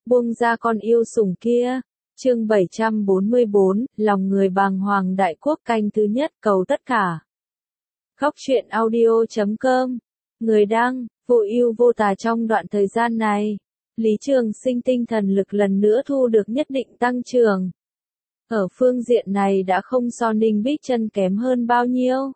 buông ra con yêu sủng kia. Chương 744, lòng người bàng hoàng đại quốc canh thứ nhất cầu tất cả. Góc truyện audio.com. Người đăng, vô ưu vô tà. Trong đoạn thời gian này, Lý Trường Sinh tinh thần lực lần nữa thu được nhất định tăng trưởng. Ở phương diện này đã không so Ninh Bích Chân kém hơn bao nhiêu.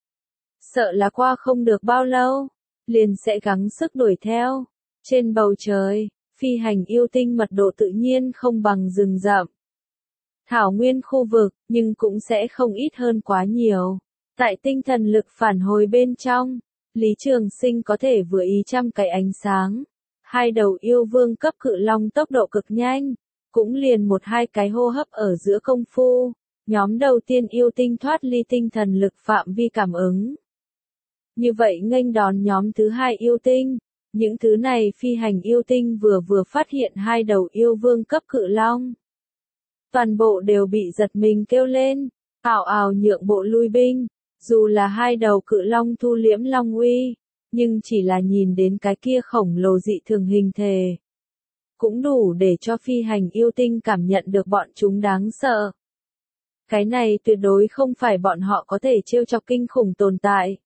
Sợ là qua không được bao lâu, liền sẽ gắng sức đuổi theo. Trên bầu trời, phi hành yêu tinh mật độ tự nhiên không bằng rừng rậm. Thảo nguyên khu vực, nhưng cũng sẽ không ít hơn quá nhiều. Tại tinh thần lực phản hồi bên trong, Lý Trường Sinh có thể vừa ý 100 cái ánh sáng. Hai đầu yêu vương cấp cự long tốc độ cực nhanh, cũng liền 1-2 cái hô hấp ở giữa công phu. Nhóm đầu tiên yêu tinh thoát ly tinh thần lực phạm vi cảm ứng. Như vậy nghênh đón nhóm thứ hai yêu tinh. Những thứ này phi hành yêu tinh vừa phát hiện hai đầu yêu vương cấp cự long. Toàn bộ đều bị giật mình kêu lên, ào ào nhượng bộ lui binh. Dù là hai đầu cự long thu liễm long uy, nhưng chỉ là nhìn đến cái kia khổng lồ dị thường hình thể, cũng đủ để cho phi hành yêu tinh cảm nhận được bọn chúng đáng sợ. Cái này tuyệt đối không phải bọn họ có thể trêu chọc kinh khủng tồn tại.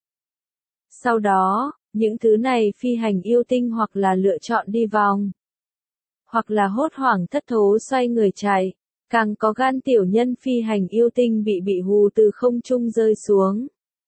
Sau đó, những thứ này phi hành yêu tinh hoặc là lựa chọn đi vòng, hoặc là hốt hoảng thất thố xoay người chạy. Càng có gan tiểu nhân phi hành yêu tinh bị hù từ không trung rơi xuống.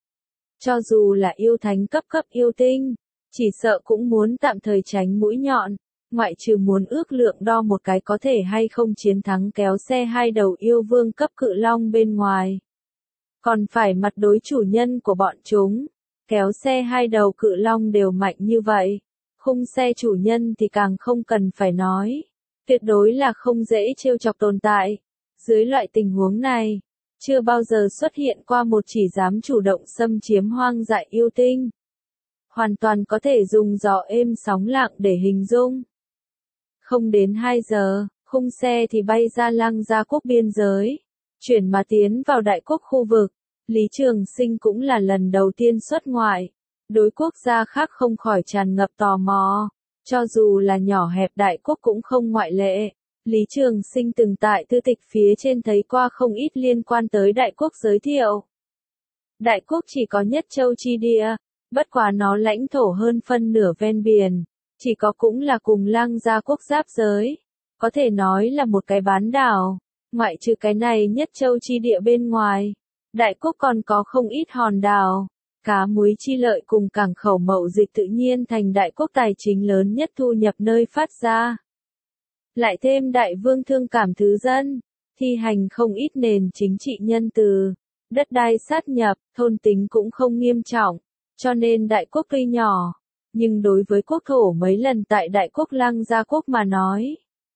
Cho dù là yêu thánh cấp yêu tinh, chỉ sợ cũng muốn tạm thời tránh mũi nhọn, ngoại trừ muốn ước lượng đo một cái có thể hay không chiến thắng kéo xe hai đầu yêu vương cấp cự long bên ngoài. Còn phải mặt đối chủ nhân của bọn chúng, kéo xe hai đầu cự long đều mạnh như vậy, khung xe chủ nhân thì càng không cần phải nói. Tuyệt đối là không dễ trêu chọc tồn tại. Dưới loại tình huống này, chưa bao giờ xuất hiện qua một chỉ dám chủ động xâm chiếm hoang dại yêu tinh. Hoàn toàn có thể dùng gió êm sóng lặng để hình dung. Không đến 2 giờ, khung xe thì bay ra Lăng Gia quốc biên giới, chuyển mà tiến vào đại quốc khu vực. Lý Trường Sinh cũng là lần đầu tiên xuất ngoại, đối quốc gia khác không khỏi tràn ngập tò mò. Cho dù là nhỏ hẹp đại quốc cũng không ngoại lệ. Lý Trường Sinh từng tại thư tịch phía trên thấy qua không ít liên quan tới đại quốc giới thiệu. Đại quốc chỉ có nhất châu chi địa, bất quá nó lãnh thổ hơn phân nửa ven biển, chỉ có cũng là cùng Lăng Gia quốc giáp giới, có thể nói là một cái bán đảo. Ngoại trừ cái này nhất châu chi địa bên ngoài, đại quốc còn có không ít hòn đảo. Cá muối chi lợi cùng cảng khẩu mậu dịch tự nhiên thành đại quốc tài chính lớn nhất thu nhập nơi phát ra. Lại thêm đại vương thương cảm thứ dân, thi hành không ít nền chính trị nhân từ, đất đai sát nhập, thôn tính cũng không nghiêm trọng, cho nên đại quốc tuy nhỏ, nhưng đối với quốc thổ mấy lần tại đại quốc Lăng Gia quốc mà nói.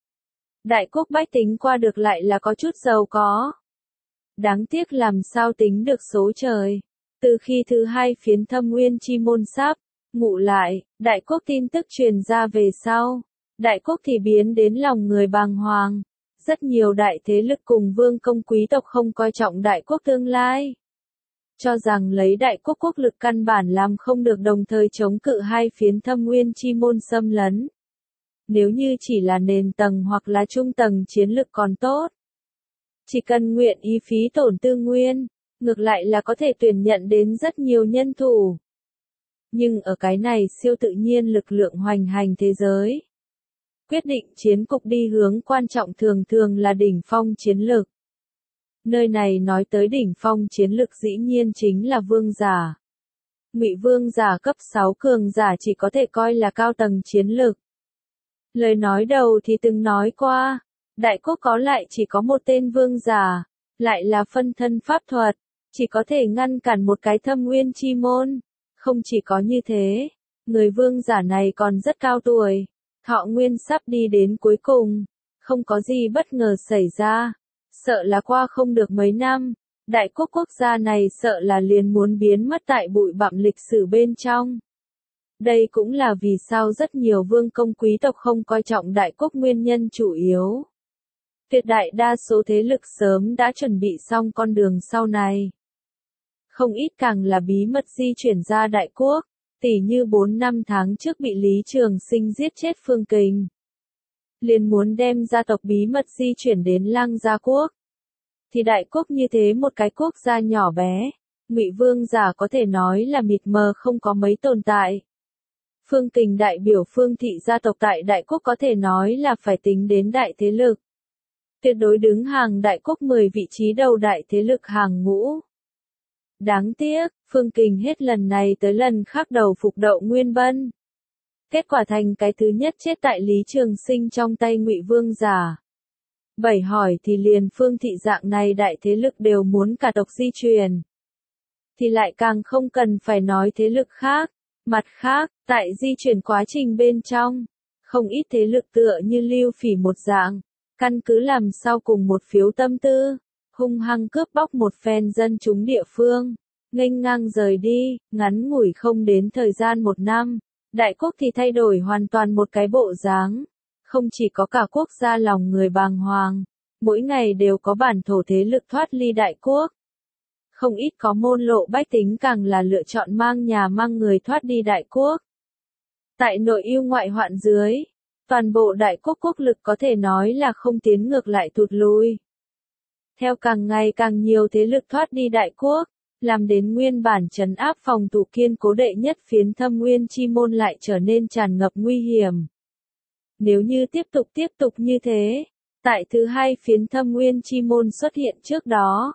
Đại quốc bách tính qua được lại là có chút giàu có. Đáng tiếc làm sao tính được số trời. Từ khi thứ hai phiến Thâm Nguyên chi môn sắp ngụ lại, đại quốc tin tức truyền ra về sau, đại quốc thì biến đến lòng người bàng hoàng. Rất nhiều đại thế lực cùng vương công quý tộc không coi trọng đại quốc tương lai, cho rằng lấy đại quốc quốc lực căn bản làm không được đồng thời chống cự hai phiến Thâm Nguyên chi môn xâm lấn. Nếu như chỉ là nền tầng hoặc là trung tầng chiến lực còn tốt, chỉ cần nguyện ý phí tổn tư nguyên, ngược lại là có thể tuyển nhận đến rất nhiều nhân thủ. Nhưng ở cái này siêu tự nhiên lực lượng hoành hành thế giới, quyết định chiến cục đi hướng quan trọng thường là đỉnh phong chiến lực. Nơi này nói tới đỉnh phong chiến lực dĩ nhiên chính là vương giả. Ngụy vương giả cấp 6 cường giả chỉ có thể coi là cao tầng chiến lực. Lời nói đầu thì từng nói qua, đại quốc có lại chỉ có một tên vương giả, lại là phân thân pháp thuật, chỉ có thể ngăn cản một cái Thâm Nguyên chi môn. Không chỉ có như thế, người vương giả này còn rất cao tuổi, thọ nguyên sắp đi đến cuối cùng, không có gì bất ngờ xảy ra, sợ là qua không được mấy năm, đại quốc quốc gia này sợ là liền muốn biến mất tại bụi bặm lịch sử bên trong. Đây cũng là vì sao rất nhiều vương công quý tộc không coi trọng đại quốc nguyên nhân chủ yếu. Tuyệt đại đa số thế lực sớm đã chuẩn bị xong con đường sau này. Không ít càng là bí mật di chuyển ra đại quốc, tỉ như 4-5 tháng trước bị Lý Trường Sinh giết chết Phương Kình. liền muốn đem gia tộc bí mật di chuyển đến Lăng Gia quốc. Thì Đại Quốc như thế một cái quốc gia nhỏ bé, Ngụy Vương giả có thể nói là mịt mờ không có mấy tồn tại. Phương Kình đại biểu Phương thị gia tộc tại Đại Quốc có thể nói là phải tính đến đại thế lực. Tuyệt đối đứng hàng Đại Quốc 10 vị trí đầu đại thế lực hàng ngũ. Đáng tiếc, Phương Kình hết lần này tới lần khác đầu phục Đậu Nguyên Bân. Kết quả thành cái thứ nhất chết tại Lý Trường Sinh trong tay Ngụy Vương giả. Bảy hỏi thì liền Phương thị dạng này đại thế lực đều muốn cả tộc di truyền. Thì lại càng không cần phải nói thế lực khác. Mặt khác, tại di chuyển quá trình bên trong, không ít thế lực tựa như Lưu Phỉ một dạng, căn cứ làm sao cùng một phiếu tâm tư, hung hăng cướp bóc một phen dân chúng địa phương, nghênh ngang rời đi, ngắn ngủi không đến thời gian 1 năm, Đại Quốc thì thay đổi hoàn toàn một cái bộ dáng, không chỉ có cả quốc gia lòng người bàng hoàng, mỗi ngày đều có bản thổ thế lực thoát ly Đại Quốc. Không ít có môn lộ bách tính càng là lựa chọn mang nhà mang người thoát đi Đại Quốc. Tại nội ưu ngoại hoạn dưới, toàn bộ Đại Quốc quốc lực có thể nói là không tiến ngược lại tụt lùi. Theo càng ngày càng nhiều thế lực thoát đi Đại Quốc, làm đến nguyên bản trấn áp phòng thủ kiên cố đệ nhất phiến Thâm Nguyên chi môn lại trở nên tràn ngập nguy hiểm. Nếu như tiếp tục như thế, tại thứ hai phiến Thâm Nguyên chi môn xuất hiện trước đó.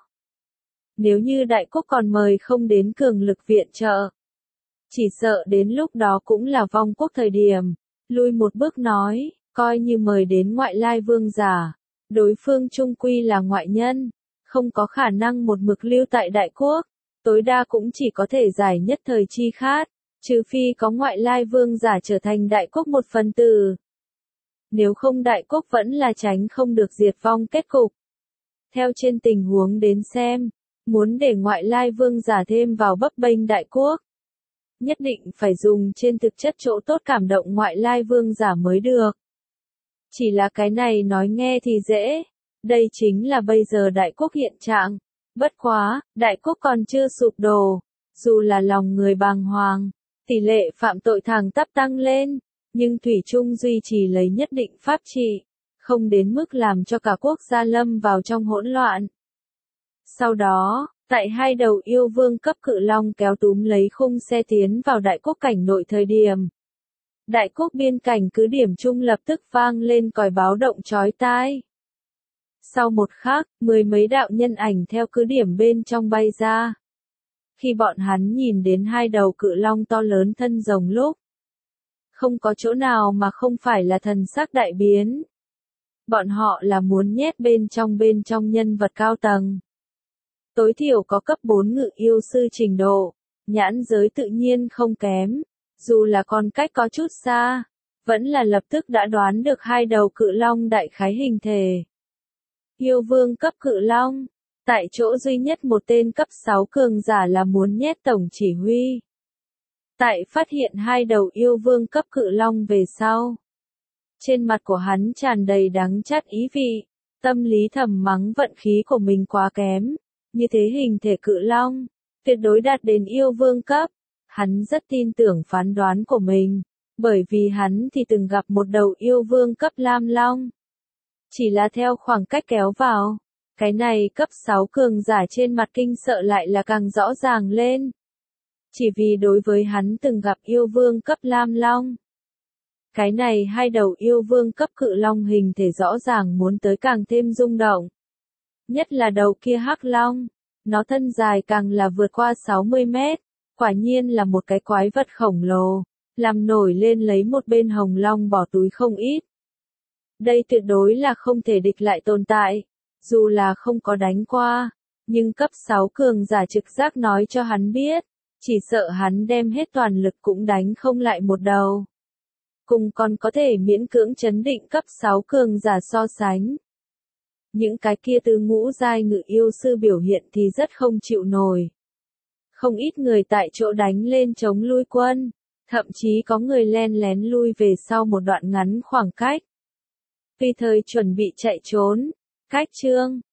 Nếu như Đại Quốc còn mời không đến cường lực viện trợ, chỉ sợ đến lúc đó cũng là vong quốc thời điểm, lui một bước nói, coi như mời đến ngoại lai vương giả, đối phương chung quy là ngoại nhân, không có khả năng một mực lưu tại Đại Quốc, tối đa cũng chỉ có thể giải nhất thời chi khát, trừ phi có ngoại lai vương giả trở thành Đại Quốc một phần tử. Nếu không Đại Quốc vẫn là tránh không được diệt vong kết cục. Theo trên tình huống đến xem, muốn để ngoại lai vương giả thêm vào bấp bênh Đại Quốc, nhất định phải dùng trên thực chất chỗ tốt cảm động ngoại lai vương giả mới được. Chỉ là cái này nói nghe thì dễ, đây chính là bây giờ Đại Quốc hiện trạng. Bất quá, Đại Quốc còn chưa sụp đổ, dù là lòng người bàng hoàng, tỷ lệ phạm tội thẳng tắp tăng lên, nhưng thủy chung duy trì lấy nhất định pháp trị, không đến mức làm cho cả quốc gia lâm vào trong hỗn loạn. Sau đó, tại hai đầu yêu vương cấp cự long kéo túm lấy khung xe tiến vào Đại Quốc cảnh nội thời điểm. Đại Quốc biên cảnh cứ điểm chung lập tức vang lên còi báo động chói tai. Sau một khắc, 10 mấy đạo nhân ảnh theo cứ điểm bên trong bay ra. Khi bọn hắn nhìn đến hai đầu cự long to lớn thân rồng lúc, không có chỗ nào mà không phải là thần sắc đại biến. Bọn họ là muốn nhét bên trong nhân vật cao tầng. Tối thiểu có cấp 4 ngự yêu sư trình độ, nhãn giới tự nhiên không kém, dù là còn cách có chút xa, vẫn là lập tức đã đoán được hai đầu cự long đại khái hình thể. Yêu vương cấp cự long, tại chỗ duy nhất một tên cấp 6 cường giả là muốn nhét tổng chỉ huy. Tại phát hiện hai đầu yêu vương cấp cự long về sau, trên mặt của hắn tràn đầy đắng chát ý vị, tâm lý thầm mắng vận khí của mình quá kém. Như thế hình thể cự long, tuyệt đối đạt đến yêu vương cấp, hắn rất tin tưởng phán đoán của mình, bởi vì hắn thì từng gặp một đầu yêu vương cấp lam long. Chỉ là theo khoảng cách kéo vào, cái này cấp 6 cường giả trên mặt kinh sợ lại là càng rõ ràng lên. Chỉ vì đối với hắn từng gặp yêu vương cấp lam long. Cái này hai đầu yêu vương cấp cự long hình thể rõ ràng muốn tới càng thêm rung động. Nhất là đầu kia hắc long, nó thân dài càng là vượt qua 60 mét, quả nhiên là một cái quái vật khổng lồ, làm nổi lên lấy một bên hồng long bỏ túi không ít. Đây tuyệt đối là không thể địch lại tồn tại, dù là không có đánh qua, nhưng cấp 6 cường giả trực giác nói cho hắn biết, chỉ sợ hắn đem hết toàn lực cũng đánh không lại một đầu. Cùng còn có thể miễn cưỡng chấn định cấp 6 cường giả so sánh. Những cái kia từ ngũ giai ngự yêu sư biểu hiện thì rất không chịu nổi. Không ít người tại chỗ đánh lên chống lui quân, thậm chí có người len lén lui về sau một đoạn ngắn khoảng cách. Vì thời chuẩn bị chạy trốn, cách chương